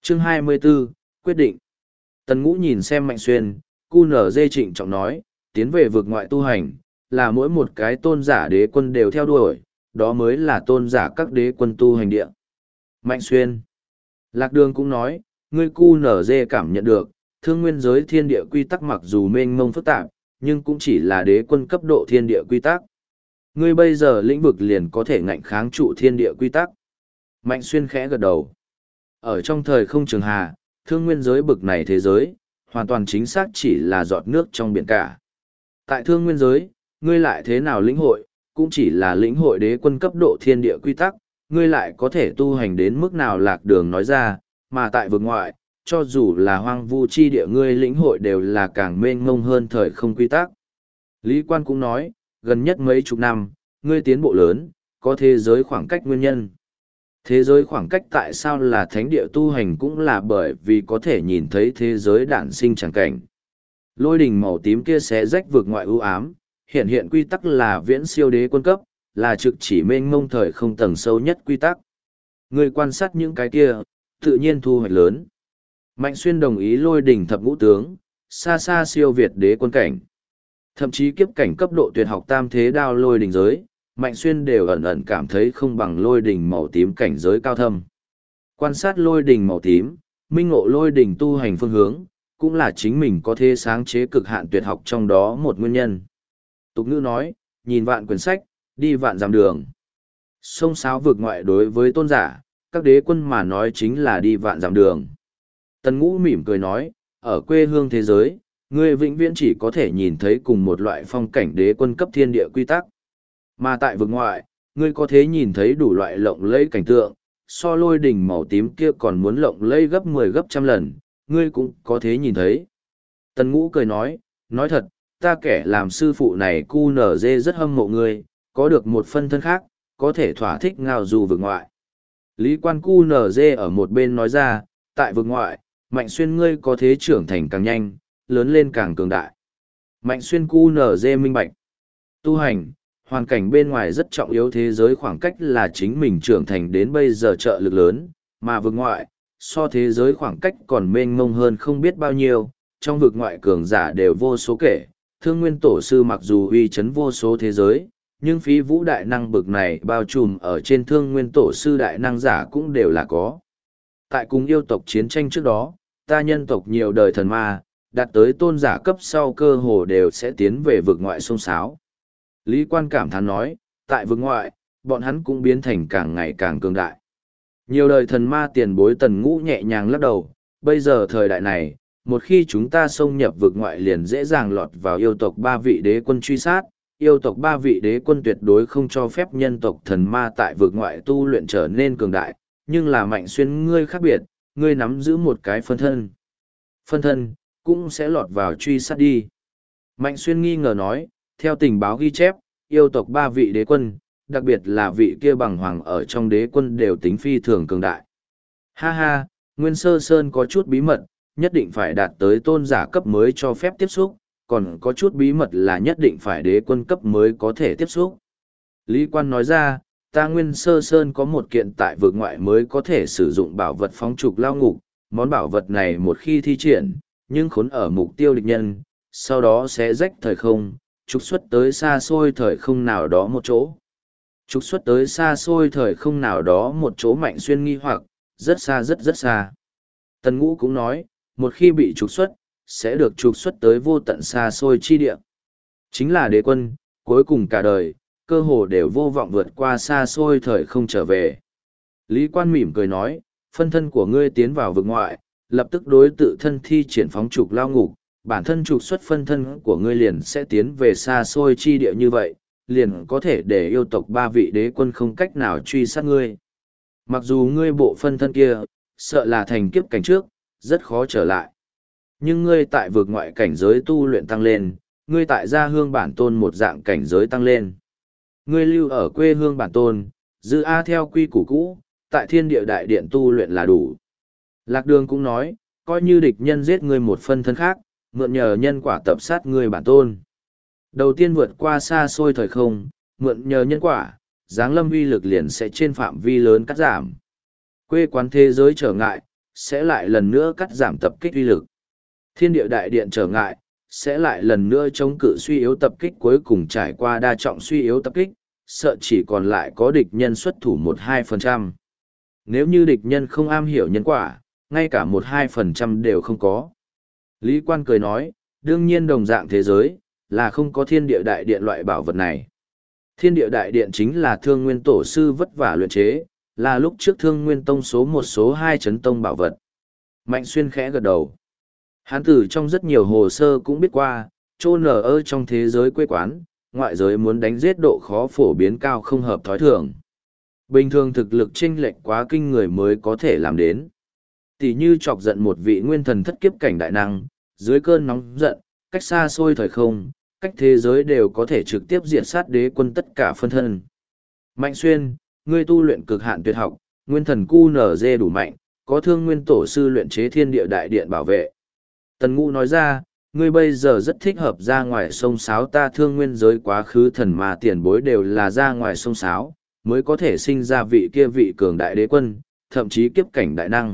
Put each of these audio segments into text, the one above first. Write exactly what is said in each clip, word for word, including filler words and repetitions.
Chương hai mươi 24, quyết định. Tần Ngũ nhìn xem Mạnh Xuyên, cu nở dê trịnh trọng nói, tiến về vực ngoại tu hành, là mỗi một cái tôn giả đế quân đều theo đuổi, đó mới là tôn giả các đế quân tu hành địa. Mạnh Xuyên. Lạc Đường cũng nói, ngươi cu nở dê cảm nhận được, thương nguyên giới thiên địa quy tắc mặc dù mênh mông phức tạp, nhưng cũng chỉ là đế quân cấp độ thiên địa quy tắc. Ngươi bây giờ lĩnh vực liền có thể ngạnh kháng trụ thiên địa quy tắc. Mạnh Xuyên khẽ gật đầu. Ở trong thời không trường hà, thương nguyên giới bực này thế giới, hoàn toàn chính xác chỉ là giọt nước trong biển cả. Tại thương nguyên giới, ngươi lại thế nào lĩnh hội, cũng chỉ là lĩnh hội đế quân cấp độ thiên địa quy tắc, ngươi lại có thể tu hành đến mức nào Lạc Đường nói ra, mà tại vực ngoại, cho dù là hoang vu chi địa ngươi lĩnh hội đều là càng mênh mông hơn thời không quy tắc. Lý Quan cũng nói, gần nhất mấy chục năm, ngươi tiến bộ lớn, có thế giới khoảng cách nguyên nhân. Thế giới khoảng cách tại sao là thánh địa tu hành cũng là bởi vì có thể nhìn thấy thế giới đản sinh chẳng cảnh. Lôi đỉnh màu tím kia sẽ rách vượt ngoại ưu ám, hiện hiện quy tắc là viễn siêu đế quân cấp, là trực chỉ mênh mông thời không tầng sâu nhất quy tắc. Người quan sát những cái kia, tự nhiên thu hoạch lớn. Mạnh Xuyên đồng ý lôi đỉnh thập ngũ tướng, xa xa siêu việt đế quân cảnh. Thậm chí kiếp cảnh cấp độ tuyệt học tam thế đao lôi đỉnh giới, Mạnh Xuyên đều ẩn ẩn cảm thấy không bằng lôi đỉnh màu tím cảnh giới cao thâm. Quan sát lôi đỉnh màu tím, minh ngộ lôi đỉnh tu hành phương hướng, cũng là chính mình có thể sáng chế cực hạn tuyệt học trong đó một nguyên nhân. Tục ngữ nói, nhìn vạn quyển sách, đi vạn dặm đường. Sông sáo vực ngoại đối với tôn giả, các đế quân mà nói chính là đi vạn dặm đường. Tần Ngũ mỉm cười nói, ở quê hương thế giới, ngươi vĩnh viễn chỉ có thể nhìn thấy cùng một loại phong cảnh đế quân cấp thiên địa quy tắc. Mà tại vực ngoại, ngươi có thể nhìn thấy đủ loại lộng lẫy cảnh tượng, so lôi đỉnh màu tím kia còn muốn lộng lẫy gấp mười gấp trăm lần, ngươi cũng có thể nhìn thấy. Tần Ngũ cười nói, nói thật, ta kẻ làm sư phụ này cu nở dê rất hâm mộ ngươi, có được một phân thân khác, có thể thỏa thích ngao du vực ngoại. Lý Quan cu nở dê ở một bên nói ra, tại vực ngoại, Mạnh Xuyên ngươi có thế trưởng thành càng nhanh, lớn lên càng cường đại. Mạnh Xuyên cu nở dê minh bạch. Tu hành, hoàn cảnh bên ngoài rất trọng yếu, thế giới khoảng cách là chính mình trưởng thành đến bây giờ trợ lực lớn, mà vực ngoại, so thế giới khoảng cách còn mênh mông hơn không biết bao nhiêu, trong vực ngoại cường giả đều vô số kể, thương nguyên tổ sư mặc dù uy chấn vô số thế giới, nhưng phí vũ đại năng bực này bao trùm ở trên thương nguyên tổ sư đại năng giả cũng đều là có. Tại cùng yêu tộc chiến tranh trước đó, ta nhân tộc nhiều đời thần ma, đạt tới tôn giả cấp sau cơ hồ đều sẽ tiến về vực ngoại sông sáo. Lý Quan cảm thán nói, tại vực ngoại, bọn hắn cũng biến thành càng ngày càng cường đại. Nhiều đời thần ma tiền bối Tần Ngũ nhẹ nhàng lắc đầu, bây giờ thời đại này, một khi chúng ta xông nhập vực ngoại liền dễ dàng lọt vào yêu tộc ba vị đế quân truy sát, yêu tộc ba vị đế quân tuyệt đối không cho phép nhân tộc thần ma tại vực ngoại tu luyện trở nên cường đại, nhưng là Mạnh Xuyên ngươi khác biệt, ngươi nắm giữ một cái phân thân. Phân thân, cũng sẽ lọt vào truy sát đi. Mạnh Xuyên nghi ngờ nói, theo tình báo ghi chép, yêu tộc ba vị đế quân, đặc biệt là vị kia bằng hoàng ở trong đế quân đều tính phi thường cường đại. Ha ha, Nguyên Sơ Sơn có chút bí mật, nhất định phải đạt tới tôn giả cấp mới cho phép tiếp xúc, còn có chút bí mật là nhất định phải đế quân cấp mới có thể tiếp xúc. Lý Quan nói ra, ta Nguyên Sơ Sơn có một kiện tại vực ngoại mới có thể sử dụng bảo vật phóng trục lao ngục, món bảo vật này một khi thi triển, nhưng khốn ở mục tiêu địch nhân, sau đó sẽ rách thời không, trục xuất tới xa xôi thời không nào đó một chỗ. Trục xuất tới xa xôi thời không nào đó một chỗ Mạnh Xuyên nghi hoặc, rất xa rất rất xa. Tần Ngũ cũng nói, một khi bị trục xuất, sẽ được trục xuất tới vô tận xa xôi chi địa. Chính là đế quân, cuối cùng cả đời, cơ hồ đều vô vọng vượt qua xa xôi thời không trở về. Lý Quan mỉm cười nói, phân thân của ngươi tiến vào vực ngoại, lập tức đối tự thân thi triển phóng trục lao ngục, bản thân trục xuất phân thân của ngươi liền sẽ tiến về xa xôi chi địa như vậy, liền có thể để yêu tộc ba vị đế quân không cách nào truy sát ngươi. Mặc dù ngươi bộ phân thân kia, sợ là thành kiếp cảnh trước, rất khó trở lại. Nhưng ngươi tại vực ngoại cảnh giới tu luyện tăng lên, ngươi tại gia hương bản tôn một dạng cảnh giới tăng lên. Ngươi lưu ở quê hương bản tôn, giữ A theo quy củ cũ, tại thiên địa đại điện tu luyện là đủ. Lạc Đường cũng nói, coi như địch nhân giết ngươi một phân thân khác, mượn nhờ nhân quả tập sát ngươi bản tôn. Đầu tiên vượt qua xa xôi thời không, mượn nhờ nhân quả, giáng lâm uy lực liền sẽ trên phạm vi lớn cắt giảm. Quê quán thế giới trở ngại, sẽ lại lần nữa cắt giảm tập kích uy lực. Thiên địa đại điện trở ngại, sẽ lại lần nữa chống cự suy yếu tập kích cuối cùng trải qua đa trọng suy yếu tập kích, sợ chỉ còn lại có địch nhân xuất thủ một hai phần trăm. Nếu như địch nhân không am hiểu nhân quả, ngay cả một hai phần trăm đều không có. Lý Quan cười nói, đương nhiên đồng dạng thế giới, là không có thiên địa đại điện loại bảo vật này. Thiên địa đại điện chính là thương nguyên tổ sư vất vả luyện chế, là lúc trước thương nguyên tông số một số hai chấn tông bảo vật. Mạnh Xuyên khẽ gật đầu. Hán tử trong rất nhiều hồ sơ cũng biết qua, trô nở ơ trong thế giới quê quán, ngoại giới muốn đánh giết độ khó phổ biến cao không hợp thói thường. Bình thường thực lực chênh lệch quá kinh người mới có thể làm đến. Tỷ như chọc giận một vị nguyên thần thất kiếp cảnh đại năng, dưới cơn nóng giận, cách xa xôi thời không, cách thế giới đều có thể trực tiếp diệt sát đế quân tất cả phân thân. Mạnh Xuyên, ngươi tu luyện cực hạn tuyệt học, nguyên thần cu nở dê đủ mạnh, có thương nguyên tổ sư luyện chế thiên địa đại điện bảo vệ. Tần Ngũ nói ra, ngươi bây giờ rất thích hợp ra ngoài sông sáo, ta thương nguyên giới quá khứ thần mà tiền bối đều là ra ngoài sông sáo, mới có thể sinh ra vị kia vị cường đại đế quân, thậm chí kiếp cảnh đại năng.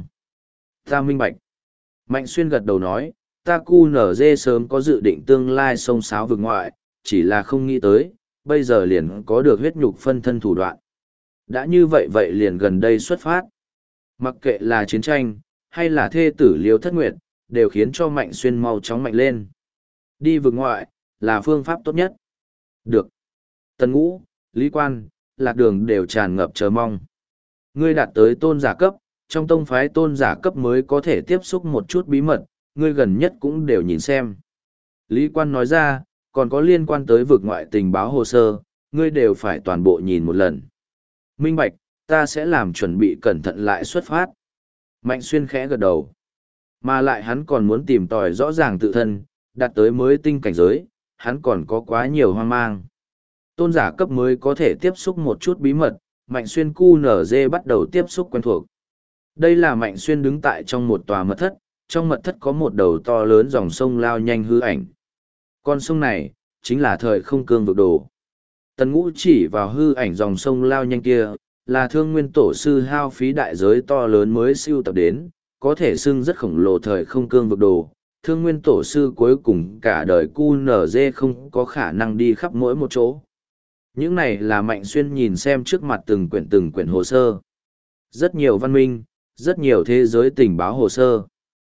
Ta minh bạch. Mạnh Xuyên gật đầu nói, ta cu nở dê sớm có dự định tương lai sông sáo vực ngoại, chỉ là không nghĩ tới, bây giờ liền có được huyết nhục phân thân thủ đoạn. Đã như vậy vậy liền gần đây xuất phát. Mặc kệ là chiến tranh, hay là thê tử liêu thất nguyệt, đều khiến cho Mạnh Xuyên mau chóng mạnh lên. Đi vực ngoại, là phương pháp tốt nhất. Được. Tần Ngũ, Lý Quan, Lạc Đường đều tràn ngập chờ mong. Ngươi đạt tới tôn giả cấp, trong tông phái tôn giả cấp mới có thể tiếp xúc một chút bí mật, ngươi gần nhất cũng đều nhìn xem. Lý Quan nói ra, còn có liên quan tới vực ngoại tình báo hồ sơ, ngươi đều phải toàn bộ nhìn một lần. Minh bạch, ta sẽ làm chuẩn bị cẩn thận lại xuất phát. Mạnh Xuyên khẽ gật đầu. Mà lại hắn còn muốn tìm tòi rõ ràng tự thân, đạt tới mới tinh cảnh giới, hắn còn có quá nhiều hoang mang. Tôn giả cấp mới có thể tiếp xúc một chút bí mật, Mạnh Xuyên cu nở dê bắt đầu tiếp xúc quen thuộc. Đây là Mạnh Xuyên đứng tại trong một tòa mật thất, trong mật thất có một đầu to lớn dòng sông lao nhanh hư ảnh. Con sông này, chính là thời không cương vực đồ. Tần Ngũ chỉ vào hư ảnh dòng sông lao nhanh kia, là thương nguyên tổ sư hao phí đại giới to lớn mới siêu tập đến, có thể xưng rất khổng lồ thời không cương vực đồ. Thương nguyên tổ sư cuối cùng cả đời cu nở dê không có khả năng đi khắp mỗi một chỗ. Những này là Mạnh Xuyên nhìn xem trước mặt từng quyển từng quyển hồ sơ. Rất nhiều văn minh, rất nhiều thế giới tình báo hồ sơ.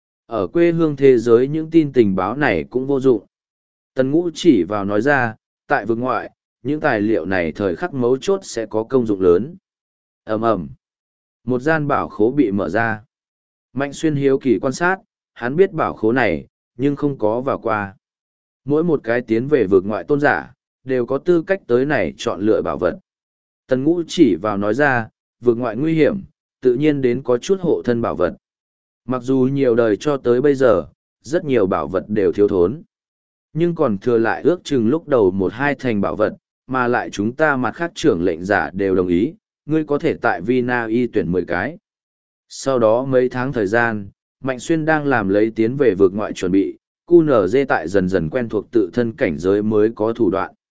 Ở quê hương thế giới những tin tình báo này cũng vô dụng. Tần Ngũ chỉ vào nói ra, tại vực ngoại, những tài liệu này thời khắc mấu chốt sẽ có công dụng lớn. Ầm ầm, một gian bảo khố bị mở ra. Mạnh Xuyên hiếu kỳ quan sát, hắn biết bảo khố này, nhưng không có vào qua. Mỗi một cái tiến về vực ngoại tôn giả, đều có tư cách tới này chọn lựa bảo vật. Tần Ngũ chỉ vào nói ra, vực ngoại nguy hiểm, tự nhiên đến có chút hộ thân bảo vật. Mặc dù nhiều đời cho tới bây giờ, rất nhiều bảo vật đều thiếu thốn. Nhưng còn thừa lại ước chừng lúc đầu một hai thành bảo vật, mà lại chúng ta mặt khác trưởng lệnh giả đều đồng ý, ngươi có thể tại Vina y tuyển mười cái. Sau đó mấy tháng thời gian, Mạnh Xuyên đang làm lấy tiến về vực ngoại chuẩn bị, cu nở dê tại dần dần quen thuộc tự thân cảnh giới mới có thủ đoạn.